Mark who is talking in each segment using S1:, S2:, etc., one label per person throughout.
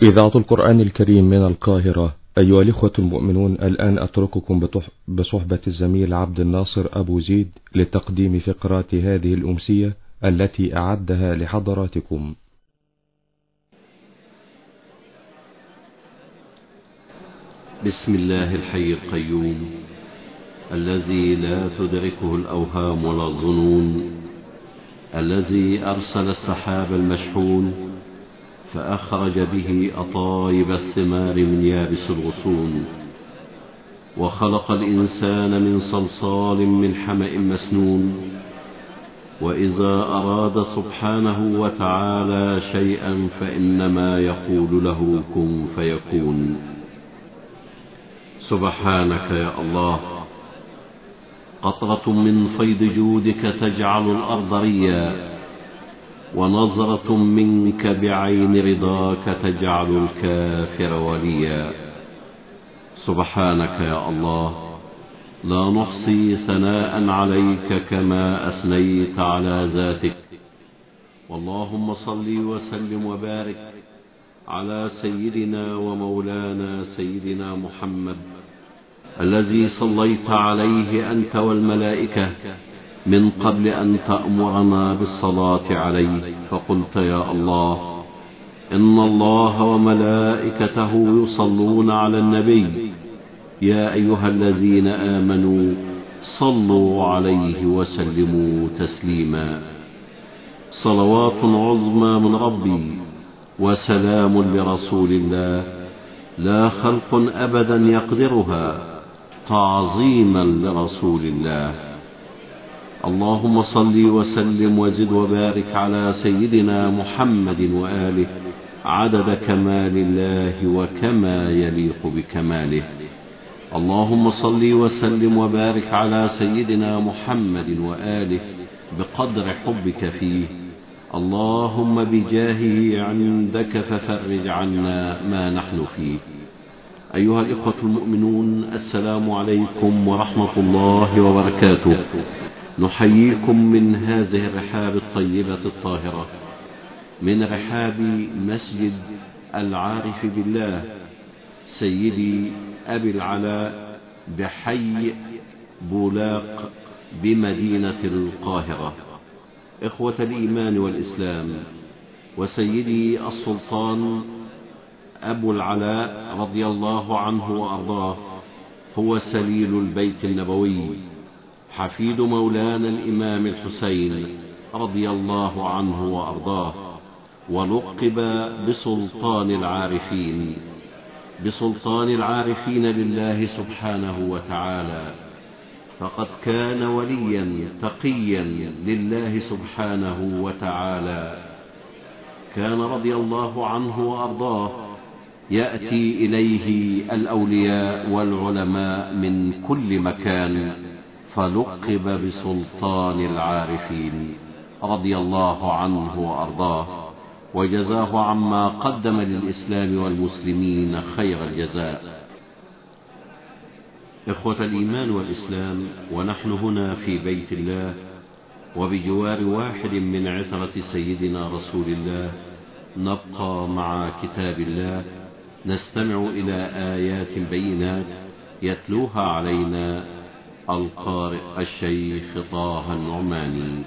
S1: إذاعة القرآن الكريم من القاهرة. أيها الإخوة المؤمنون، الآن أترككم بصحبة الزميل عبد الناصر أبو زيد لتقديم فقرات هذه الأمسية التي أعدها لحضراتكم.
S2: بسم الله الحي القيوم الذي لا تدركه الأوهام ولا الظنون، الذي أرسل السحاب المشحون فأخرج به أطايب الثمار من يابس الغصون، وخلق الإنسان من صلصال من حمأ مسنون. وإذا أراد سبحانه وتعالى شيئا فإنما يقول له كن فيكون. سبحانك يا الله، قطرة من فيض جودك تجعل الأرض ريا، ونظرة منك بعين رضاك تجعل الكافر وليا. سبحانك يا الله، لا نحصي ثناء عليك كما أثنيت على ذاتك. واللهم صل وسلم وبارك على سيدنا ومولانا سيدنا محمد، الذي صليت عليه أنت والملائكة من قبل أن تأمرنا بالصلاة عليه، فقلت يا الله: إن الله وملائكته يصلون على النبي، يا أيها الذين آمنوا صلوا عليه وسلموا تسليما. صلوات عظمى من ربي وسلام لرسول الله، لا خلق أبدا يقدرها تعظيما لرسول الله. اللهم صل وسلم وزد وبارك على سيدنا محمد وآله عدد كمال الله وكما يليق بكماله. اللهم صل وسلم وبارك على سيدنا محمد وآله بقدر حبك فيه. اللهم بجاهه عندك ففرج عنا ما نحن فيه. أيها الإخوة المؤمنون، السلام عليكم ورحمة الله وبركاته. نحييكم من هذه الرحاب الطيبة الطاهرة، من رحاب مسجد العارف بالله سيدي أبي العلاء بحي بولاق بمدينة القاهرة. إخوة الإيمان والإسلام، وسيدي السلطان أبو العلاء رضي الله عنه وأرضاه هو سليل البيت النبوي، حفيد مولانا الإمام الحسين رضي الله عنه وأرضاه، ولقب بسلطان العارفين، بسلطان العارفين لله سبحانه وتعالى، فقد كان وليا تقيا لله سبحانه وتعالى. كان رضي الله عنه وأرضاه يأتي إليه الأولياء والعلماء من كل مكان، فلقب بسلطان العارفين رضي الله عنه وأرضاه، وجزاه عما قدم للإسلام والمسلمين خير الجزاء. إخوة الإيمان والإسلام، ونحن هنا في بيت الله وبجوار واحد من عترة سيدنا رسول الله، نبقى مع كتاب الله، نستمع إلى آيات بينات يتلوها علينا القارئ الشيخ طه النعماني.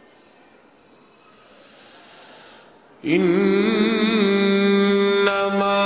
S3: إنما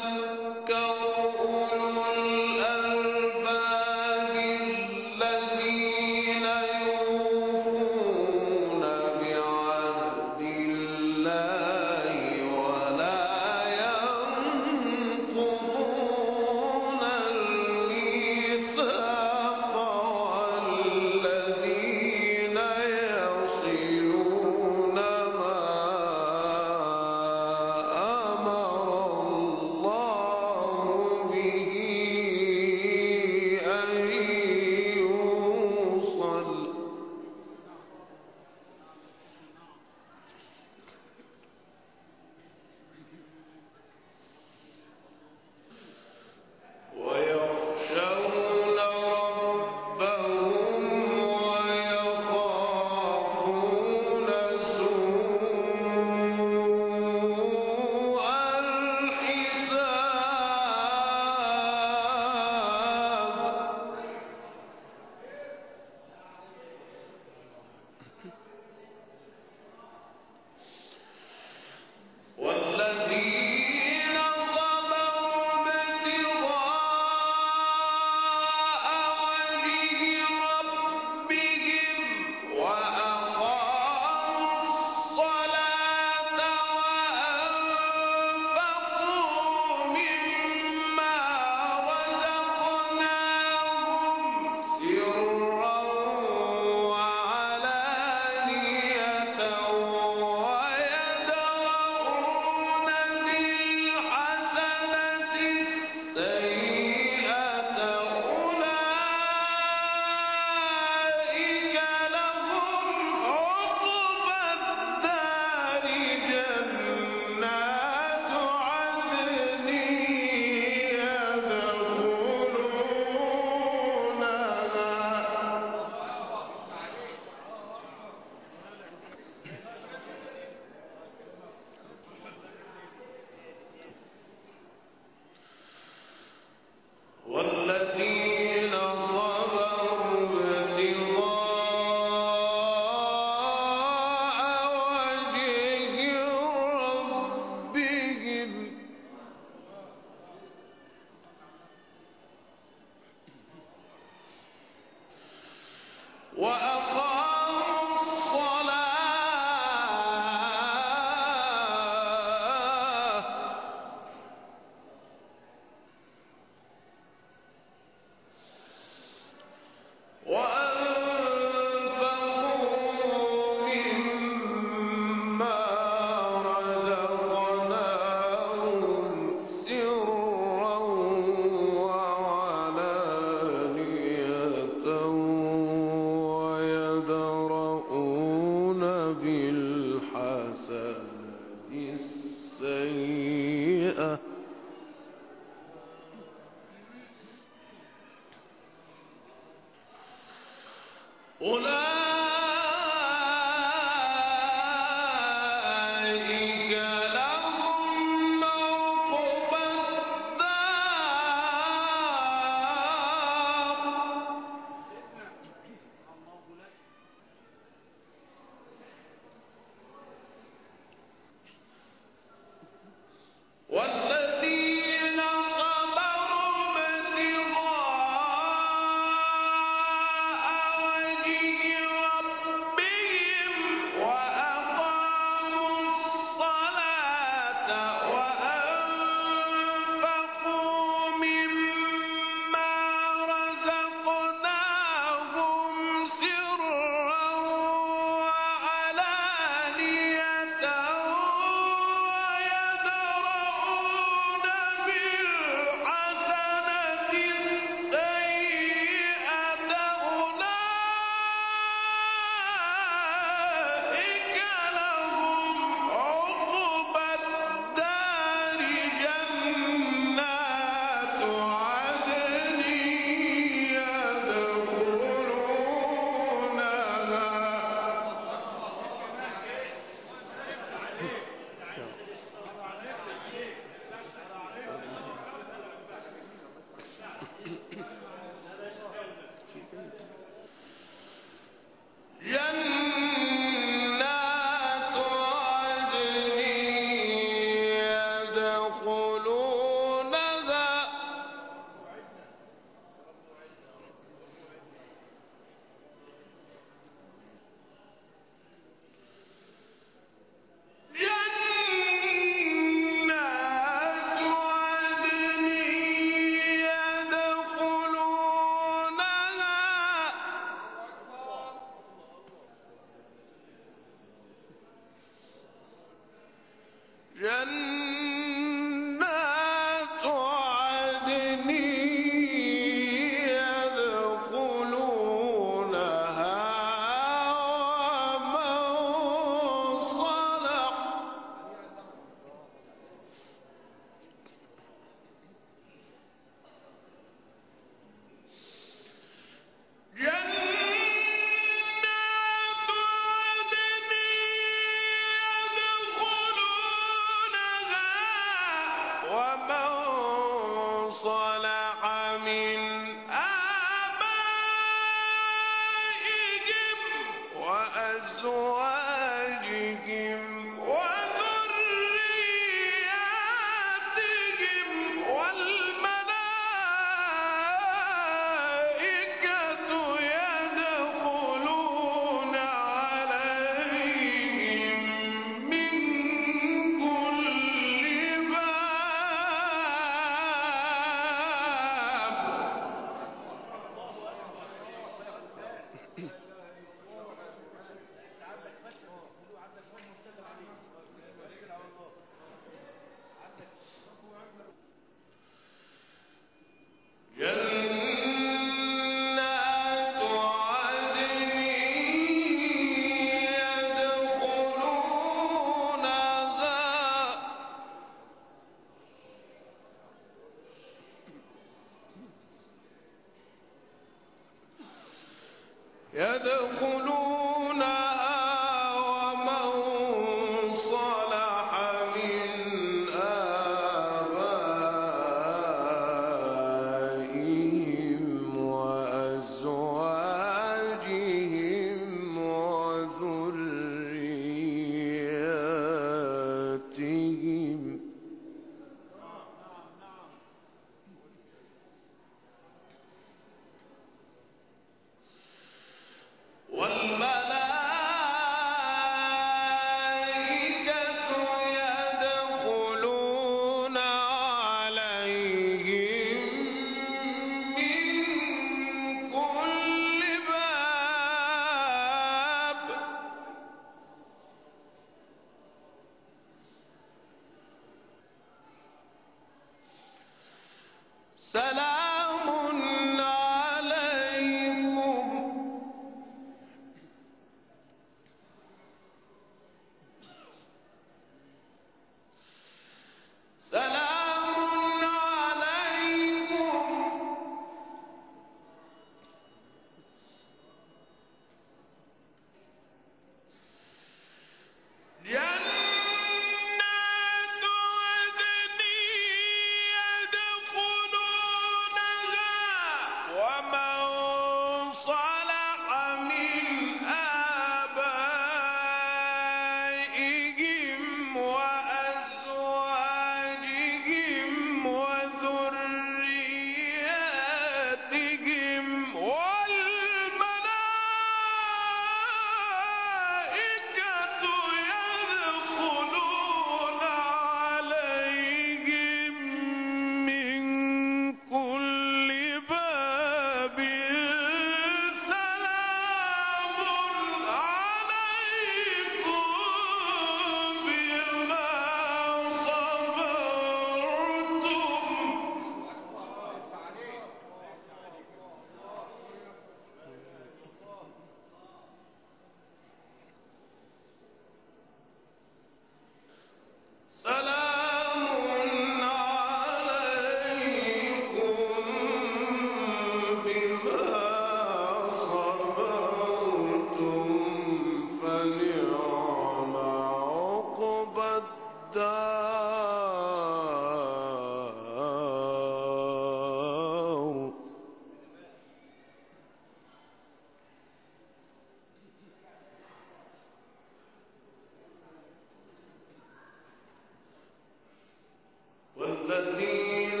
S3: والذين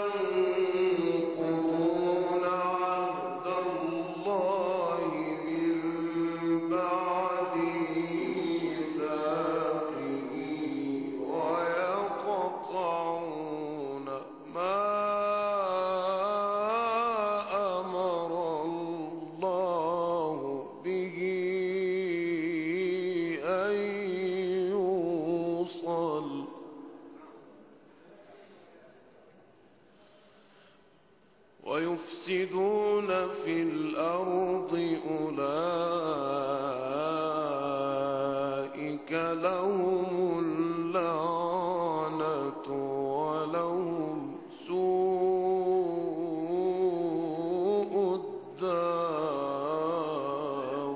S3: ينقضون عهد الله من بعد ميثاقه ويقطعون ما أمر الله به أن يوصل ويفسدون في الأرض أولئك لهم اللعنة ولهم سوء الدار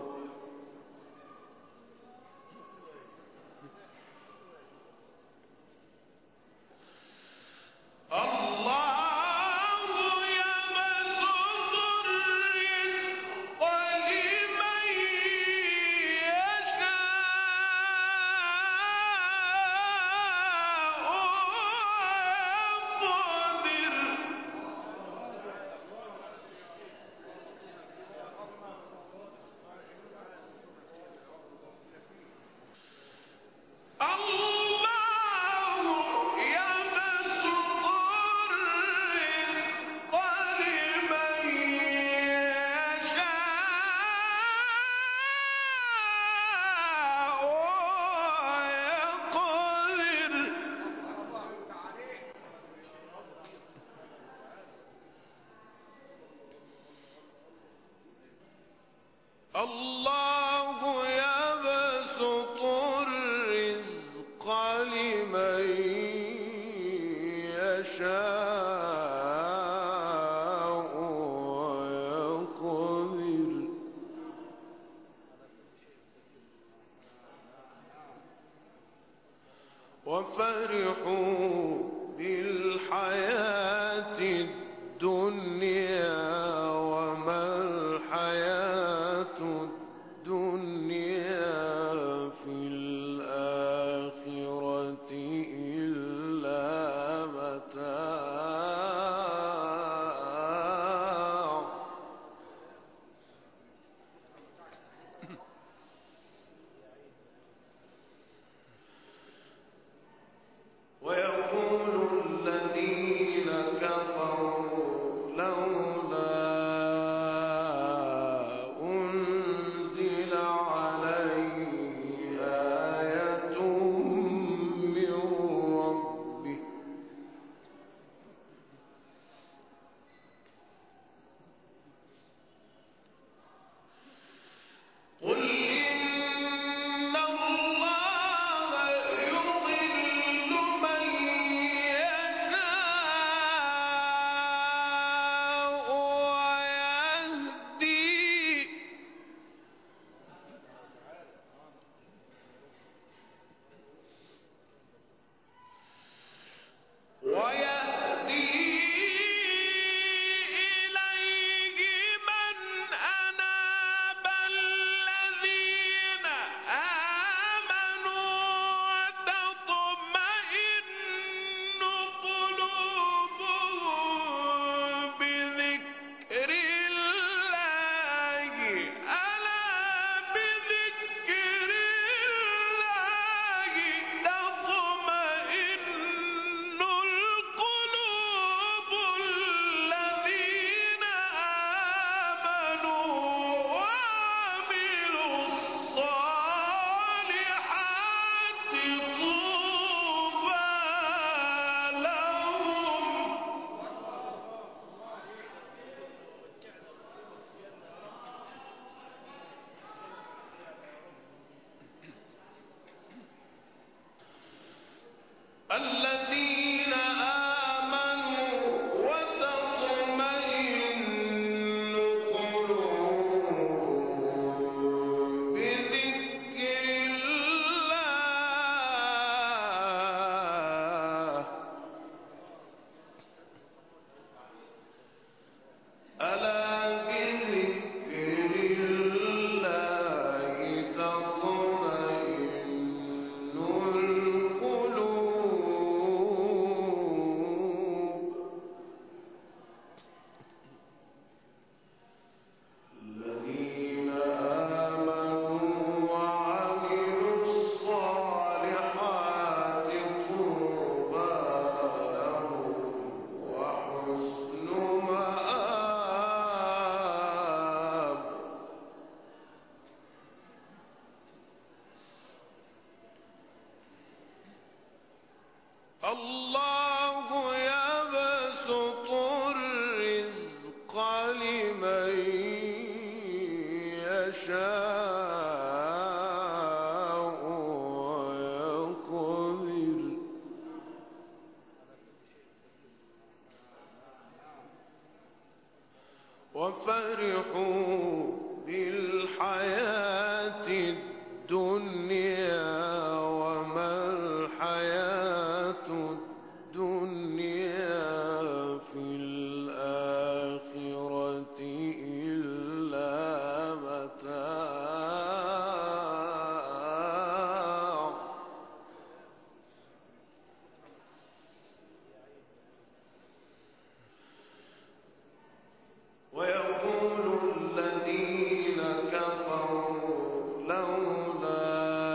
S3: الله يبسط الرزق لمن يشاء ويقدر وفرحوا بالحياة الدنيا وما الحياة الدنيا في الآخرة إلا متاع. ويقول الذين كفروا لولا أنزل عليه آية من ربه قل إن الله يضل من يشاء ويهدي إليه من أناب، الذين آمنوا وتطمئن قلوبهم بذكر الله. ألا بذكر الله تطمئن القلوب. الذين آمنوا وعملوا الصالحات طوبى لهم. الذين آمنوا وتطمئن قلوبهم بذكر الله. ألا بذكر الله تطمئن القلوب. الذين آمنوا وعملوا الصالحات طوبى لهم وحسن مآب. الله يبسط الرزق لمن يشاء ويقدر. وفرحوا بالحياة الدنيا وما الحياة الدنيا في الآخرة إلا متاع. ويقول الذين كفروا لولا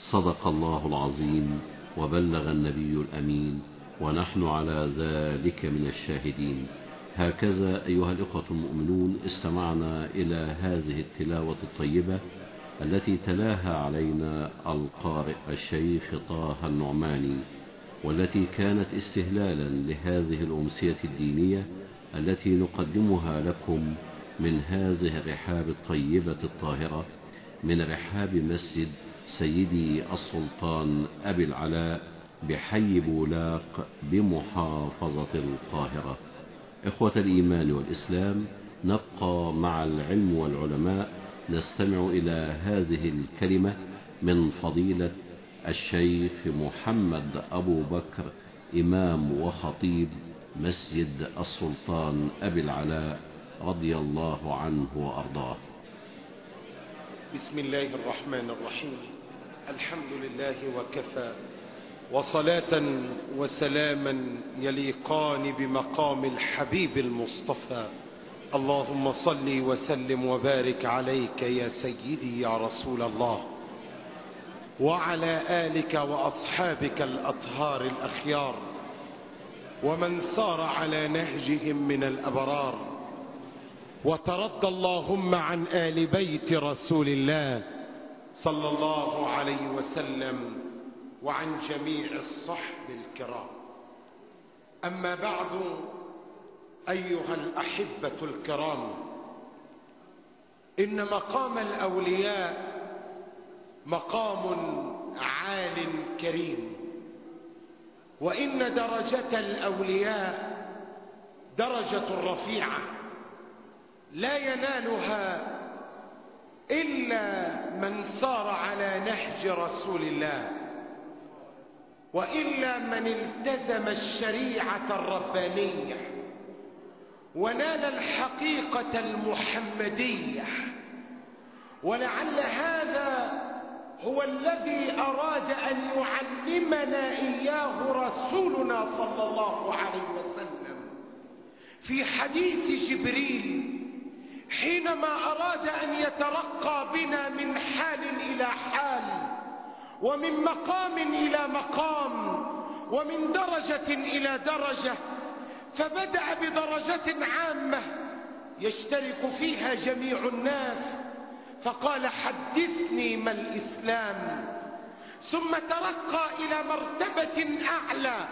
S2: صدق الله العظيم وبلغ النبي الأمين، ونحن على ذلك من الشاهدين. هكذا أيها الإخوة المؤمنون استمعنا إلى هذه التلاوة الطيبة التي تلاها علينا القارئ الشيخ طه النعماني، والتي كانت استهلالا لهذه الأمسية الدينية التي نقدمها لكم من هذه الرحاب الطيبة الطاهرة، من رحاب مسجد سيدي السلطان أبي العلاء بحي بولاق بمحافظة القاهرة. إخوة الإيمان والإسلام، نبقى مع العلم والعلماء، نستمع إلى هذه الكلمة من فضيلة الشيخ محمد أبو بكر، إمام وخطيب مسجد السلطان أبي العلاء رضي الله عنه وأرضاه.
S4: بسم الله الرحمن الرحيم. الحمد لله وكفى، وصلاة وسلاما يليقان بمقام الحبيب المصطفى. اللهم صل وسلم وبارك عليك يا سيدي يا رسول الله، وعلى آلك وأصحابك الأطهار الأخيار، ومن سار على نهجهم من الأبرار. وترضى اللهم عن آل بيت رسول الله صلى الله عليه وسلم وعن جميع الصحب الكرام. أما بعد، أيها الأحبة الكرام، إن مقام الأولياء مقام عال كريم، وإن درجة الأولياء درجة رفيعة لا ينالها إلا من سار على نهج رسول الله، وإلا من التزم الشريعة الربانية ونال الحقيقة المحمدية. ولعل هذا هو الذي أراد أن يعلمنا إياه رسولنا صلى الله عليه وسلم في حديث جبريل، حينما أراد أن يترقى بنا من حال إلى حال، ومن مقام إلى مقام، ومن درجة إلى درجة، فبدأ بدرجة عامة يشترك فيها جميع الناس، فقال: حدثني ما الإسلام. ثم ترقى إلى مرتبة أعلى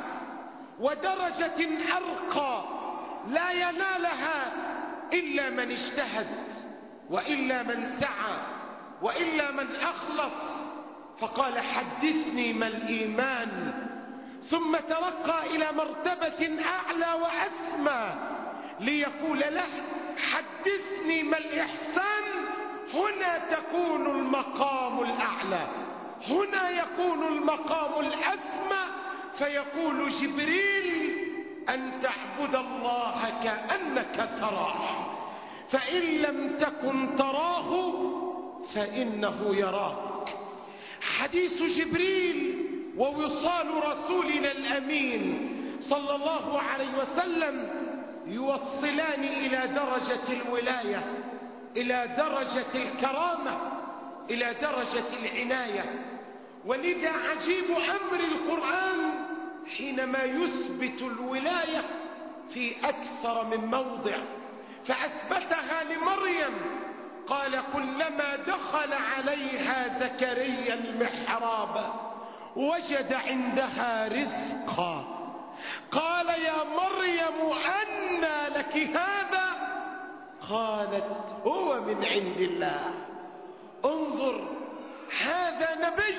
S4: ودرجة أرقى لا ينالها إلا من اجتهد، وإلا من سعى، وإلا من أخلص، فقال: حدثني ما الإيمان. ثم ترقى إلى مرتبة أعلى وأسمى ليقول له: حدثني ما الإحسان. هنا تكون المقام الأعلى، هنا يكون المقام الأسمى، فيقول جبريل: أن تعبد الله كأنك تراه، فإن لم تكن تراه فإنه يراك. حديث جبريل ووصال رسولنا الأمين صلى الله عليه وسلم يوصلان إلى درجة الولاية، إلى درجة الكرامة، إلى درجة العناية. ولذا عجيب أمر القرآن حينما يثبت الولاية في أكثر من موضع، فأثبتها لمريم، قال: كلما دخل عليها زكريا المحراب وجد عندها رزقا قال: يا مريم أنى لك هذا؟ قالت: هو من عند الله. انظر، هذا نبي،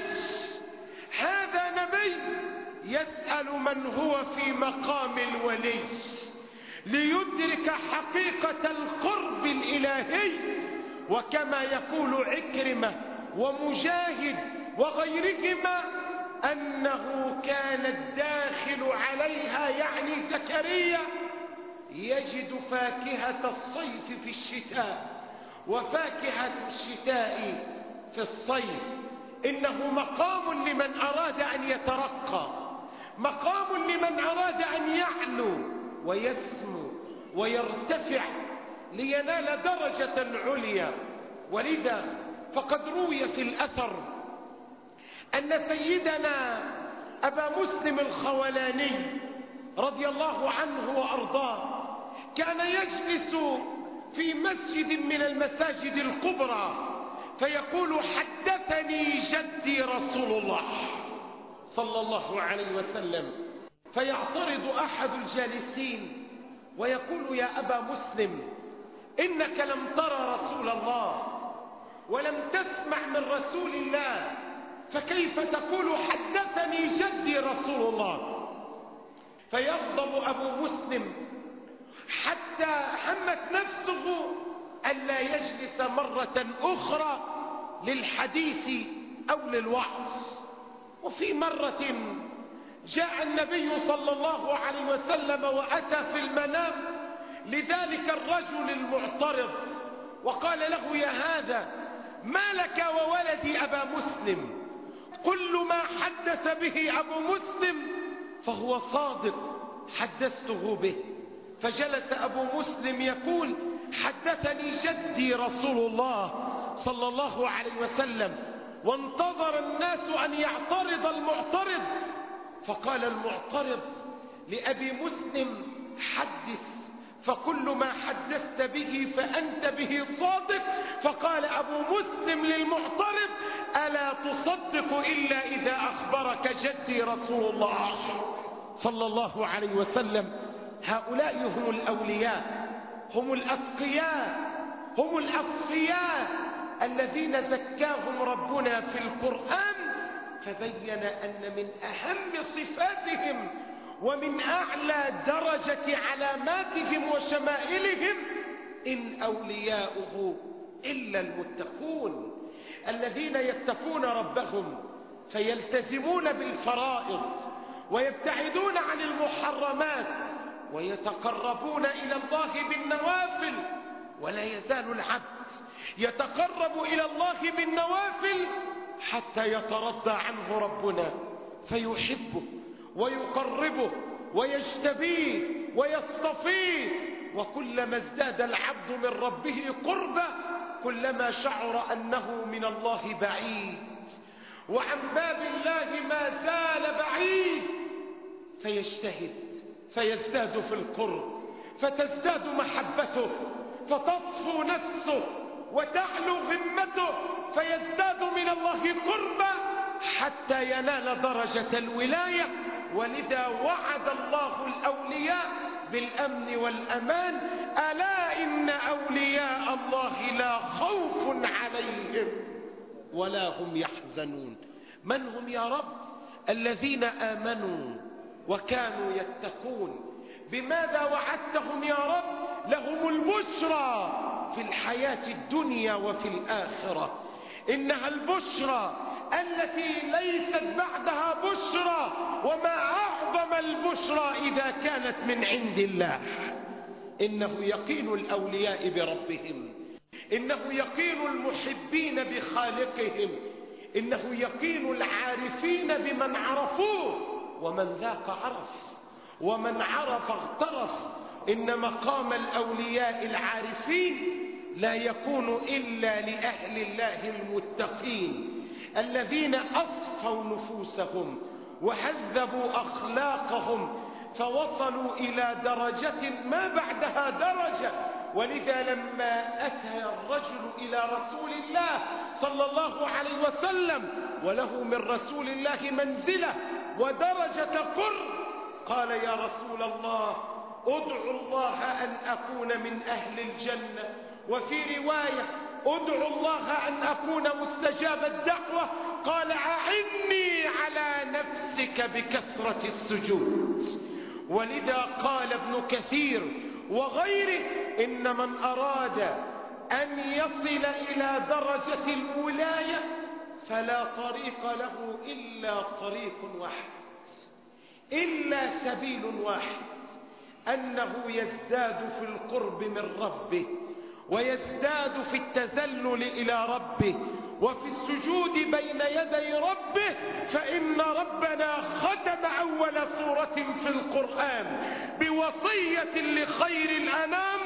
S4: هذا نبي يسأل من هو في مقام الولي ليدرك حقيقة القرب الإلهي. وكما يقول عكرمة ومجاهد وغيرهما أنه كان الداخل عليها، يعني زكريا، يجد فاكهة الصيف في الشتاء وفاكهة الشتاء في الصيف. إنه مقام لمن أراد أن يترقى، مقام لمن أراد أن يعلو ويسمو ويرتفع لينال درجة عليا. ولذا فقد روي في الأثر أن سيدنا أبا مسلم الخولاني رضي الله عنه وأرضاه كان يجلس في مسجد من المساجد الكبرى فيقول: حدثني جدي رسول الله صلى الله عليه وسلم. فيعترض أحد الجالسين ويقول: يا أبا مسلم، إنك لم ترى رسول الله ولم تسمع من رسول الله، فكيف تقول حدثني جدي رسول الله؟ فيغضب أبو مسلم حتى همت نفسه ألا يجلس مرة أخرى للحديث أو للوعظ. وفي مرة جاء النبي صلى الله عليه وسلم وأتى في المنام لذلك الرجل المعترض وقال له: يا هذا، ما لك وولدي أبا مسلم؟ كل ما حدث به أبو مسلم فهو صادق، حدثته به. فجلس أبو مسلم يقول: حدثني جدي رسول الله صلى الله عليه وسلم. وانتظر الناس أن يعترض المعترض، فقال المعترض لأبي مسلم: حدث، فكل ما حدثت به فأنت به صادق. فقال أبو مسلم للمعترض: ألا تصدق إلا إذا أخبرك جدي رسول الله صلى الله عليه وسلم. هؤلاء هم الأولياء، هم الأتقياء، هم الأصفياء الذين زكاهم ربنا في القرآن، فبين أن من أهم صفاتهم ومن أعلى درجة علاماتهم وشمائلهم: إن أولياؤه إلا المتقون، الذين يتقون ربهم فيلتزمون بالفرائض ويبتعدون عن المحرمات ويتقربون إلى الله بالنوافل. ولا يزال العبد يتقرب إلى الله بالنوافل حتى يترضى عنه ربنا فيحبه ويقربه ويجتبيه ويصطفيه. وكلما ازداد العبد من ربه قربا كلما شعر أنه من الله بعيد وعن باب الله ما زال بعيد، فيجتهد فيزداد في القرب، فتزداد محبته، فتصفو نفسه وتعلو همته، فيزداد من الله قربا حتى ينال درجة الولاية. ولذا وعد الله الأولياء بالأمن والأمان: ألا إن أولياء الله لا خوف عليهم ولا هم يحزنون. من هم يا رب؟ الذين آمنوا وكانوا يتقون. بماذا وعدتهم يا رب؟ لهم البشرى في الحياة الدنيا وفي الآخرة. إنها البشرى التي ليست بعدها بشرى، وما أعظم البشرى إذا كانت من عند الله. إنه يقين الأولياء بربهم، إنه يقين المحبين بخالقهم، إنه يقين العارفين بمن عرفوه، ومن ذاق عرف ومن عرف اغترف. إن مقام الأولياء العارفين لا يكون إلا لأهل الله المتقين الذين أصفوا نفوسهم وهذبوا أخلاقهم فوصلوا إلى درجة ما بعدها درجة. ولذا لما أتى الرجل إلى رسول الله صلى الله عليه وسلم وله من رسول الله منزلة ودرجة قرب، قال: يا رسول الله، ادعو الله أن أكون من أهل الجنة. وفي رواية: ادعو الله أن أكون مستجاب الدعوة. قال: أعني على نفسك بكثرة السجود. ولذا قال ابن كثير وغيره: إن من أراد أن يصل إلى درجة الولاية فلا طريق له إلا طريق واحد، إلا سبيل واحد، أنه يزداد في القرب من ربه ويزداد في التذلل إلى ربه وفي السجود بين يدي ربه. فإن ربنا ختم أول سورة في القرآن بوصية لخير الأنام: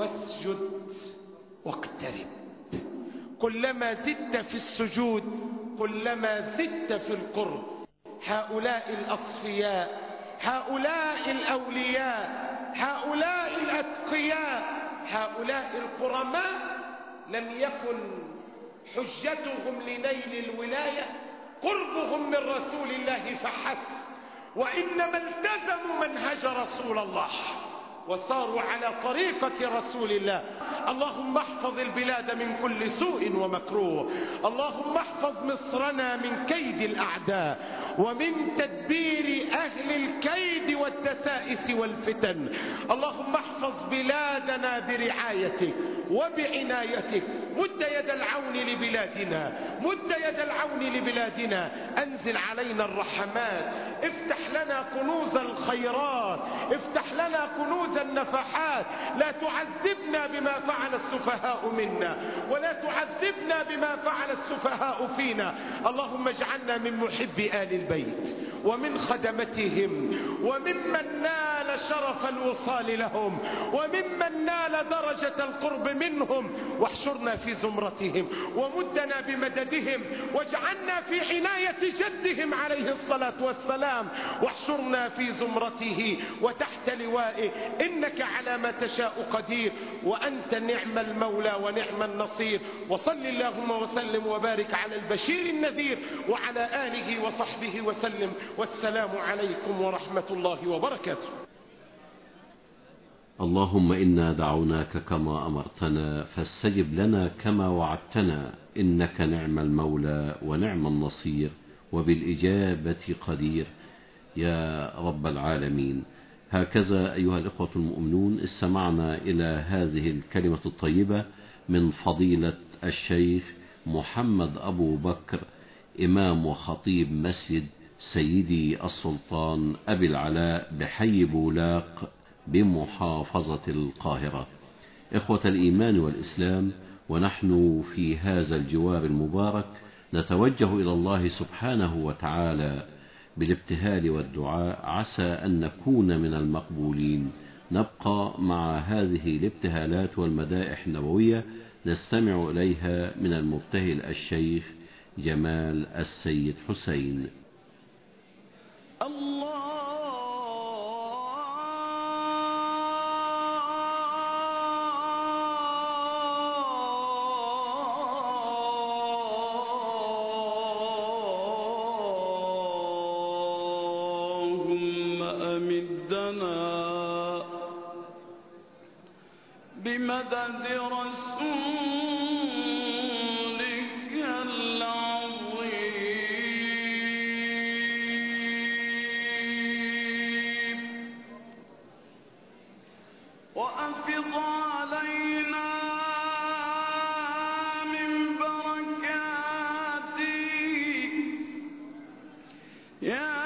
S4: واسجد واقترب. كلما زدت في السجود كلما زدت في القرب. هؤلاء الأصفياء، هؤلاء الأولياء، هؤلاء الأتقياء، هؤلاء الكرماء لم يكن حجتهم لنيل الولاية قربهم من رسول الله فحسب، وإنما التزموا منهج رسول الله وصاروا على طريقة رسول الله. اللهم احفظ البلاد من كل سوء ومكروه، اللهم احفظ مصرنا من كيد الأعداء ومن تدبير أهل الكيد والدسائس والفتن. اللهم احفظ بلادنا برعايتك وبعنايتك. مد يد العون لبلادنا، مد يد العون لبلادنا. أنزل علينا الرحمات، افتح لنا كنوز الخيرات، افتح لنا كنوز النفحات. لا تعذبنا بما فعل السفهاء منا، ولا تعذبنا بما فعل السفهاء فينا. اللهم اجعلنا من محب آل البيت ومن خدمتهم وممن نال شرف الوصال لهم وممن نال درجة القرب منهم، واحشرنا في زمرتهم ومدنا بمددهم، واجعلنا في عناية جدهم عليه الصلاة والسلام، واحشرنا في زمرته وتحت لوائه. إنك على ما تشاء قدير، وأنت نعم المولى ونعم النصير. وصل اللهم وسلم وبارك على البشير النذير وعلى آله وصحبه وسلم، والسلام عليكم ورحمة الله وبركاته.
S2: اللهم إنا دعوناك كما أمرتنا فاستجب لنا كما وعدتنا، إنك نعم المولى ونعم النصير وبالإجابة قدير يا رب العالمين. هكذا أيها الإخوة المؤمنون استمعنا إلى هذه الكلمة الطيبة من فضيلة الشيخ محمد أبو بكر، إمام وخطيب مسجد سيدي السلطان أبي العلاء بحي بولاق بمحافظة القاهرة. إخوة الإيمان والإسلام، ونحن في هذا الجوار المبارك نتوجه إلى الله سبحانه وتعالى بالابتهال والدعاء عسى أن نكون من المقبولين. نبقى مع هذه الابتهالات والمدائح النبوية نستمع إليها من المبتهل الشيخ جمال السيد حسين.
S5: اللهم أمدنا بمدد رسولك العظيم، وأفض علينا من بركاتك يا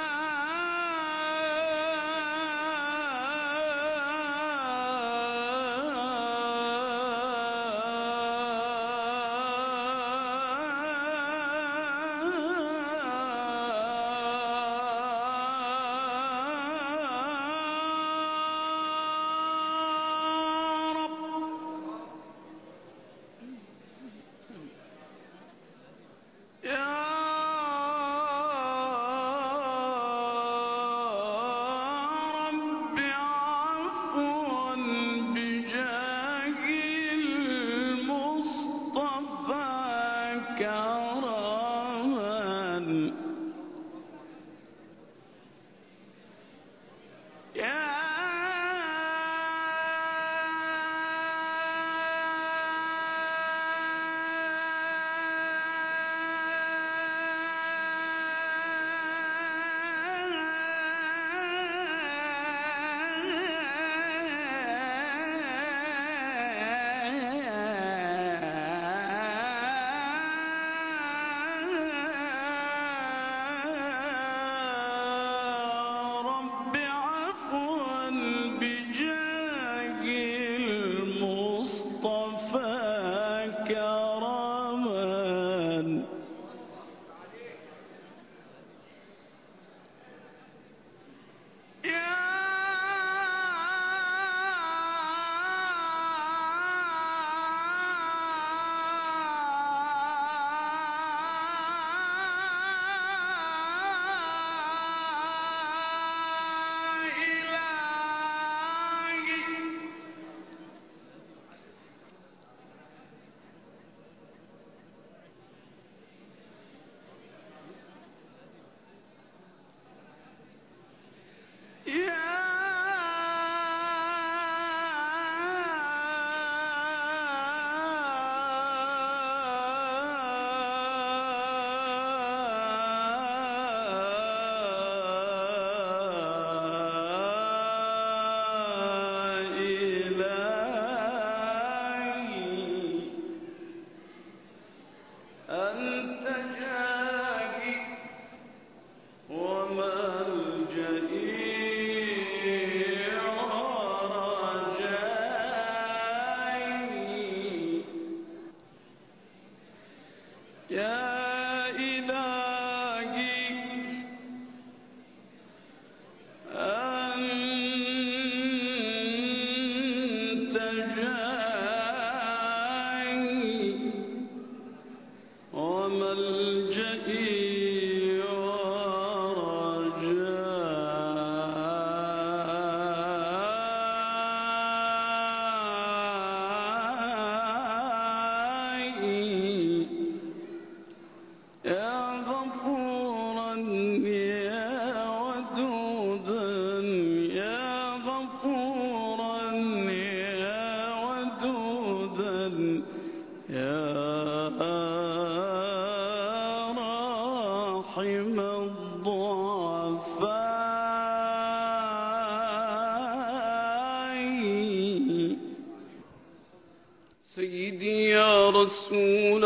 S5: سيدي يا رسول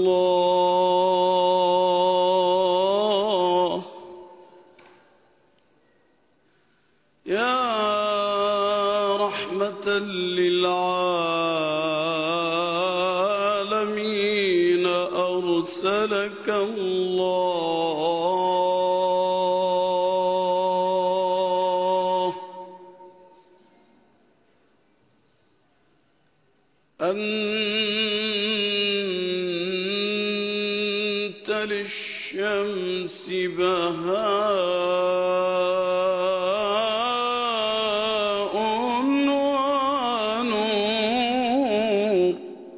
S5: الله، يا رحمة للعالمين أرسلك الله، أنت للشمس بهاء ونور،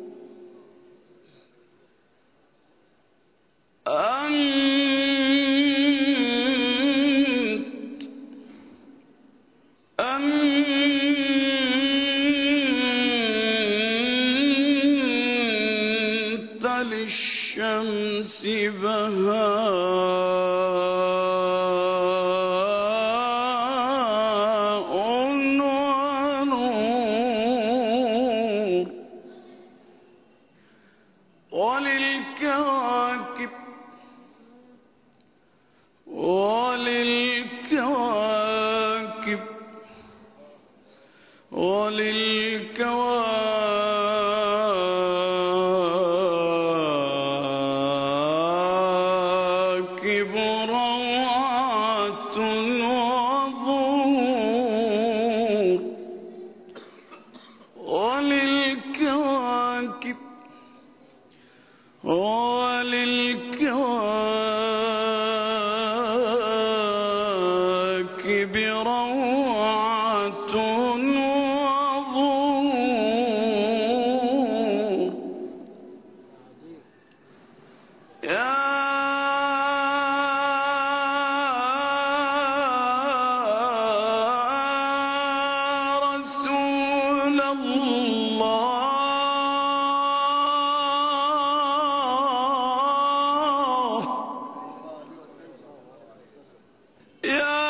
S5: أنت للشمس بهاء ونور، وللكواكب روعة وظهور، وللكواكب روعة وظهور، يا رسول الله، يا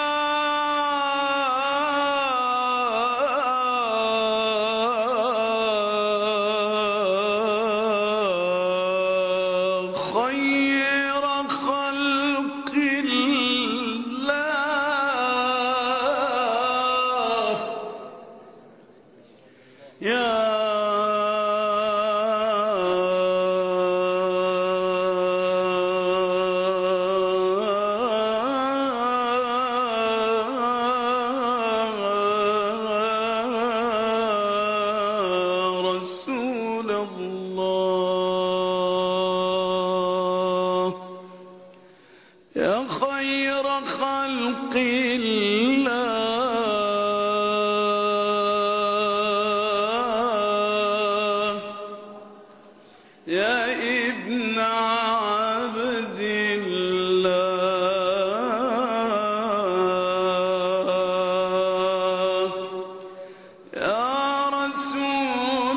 S5: خير خلق الله، يا رسول الله، يا خير خلق الله، يا ابن عبد الله، يا رسول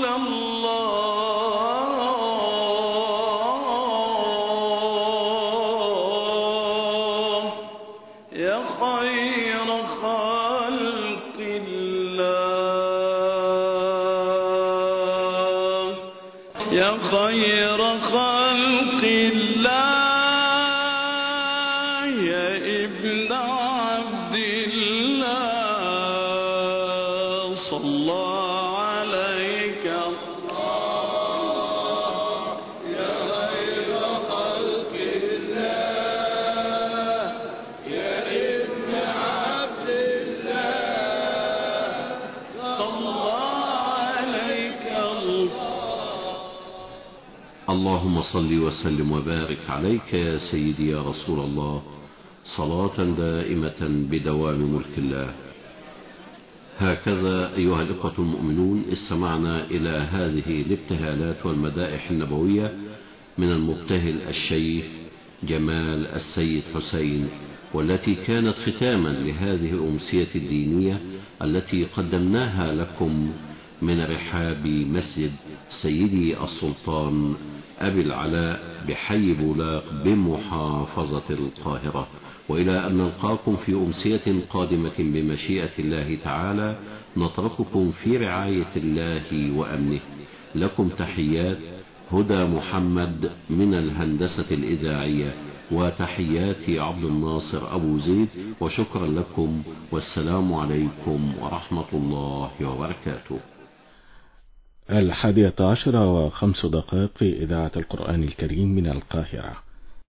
S5: الله، يا خير خلق الله، يا خير خلق الله، يا ابن عبد الله، صلى عليك الله، يا خير خلق الله، يا ابن عبد الله، صلى عليك الله.
S2: اللهم صل وسلم وبارك عليك يا سيدي يا رسول الله، صلاة دائمة بدوام ملك الله. هكذا أيها الإخوة المؤمنون استمعنا إلى هذه الابتهالات والمدائح النبوية من المبتهل الشيخ جمال السيد حسين، والتي كانت ختاما لهذه الأمسية الدينية التي قدمناها لكم من رحاب مسجد سيدي السلطان أبي العلاء بحي بولاق بمحافظة القاهرة. وإلى أن نلقاكم في أمسية قادمة بمشيئة الله تعالى، نترككم في رعاية الله وأمنه. لكم تحيات هدى محمد من الهندسة الإذاعية، وتحياتي عبد الناصر أبو زيد، وشكرا لكم، والسلام عليكم ورحمة الله وبركاته.
S6: 11:05 في إذاعة القرآن الكريم من القاهرة.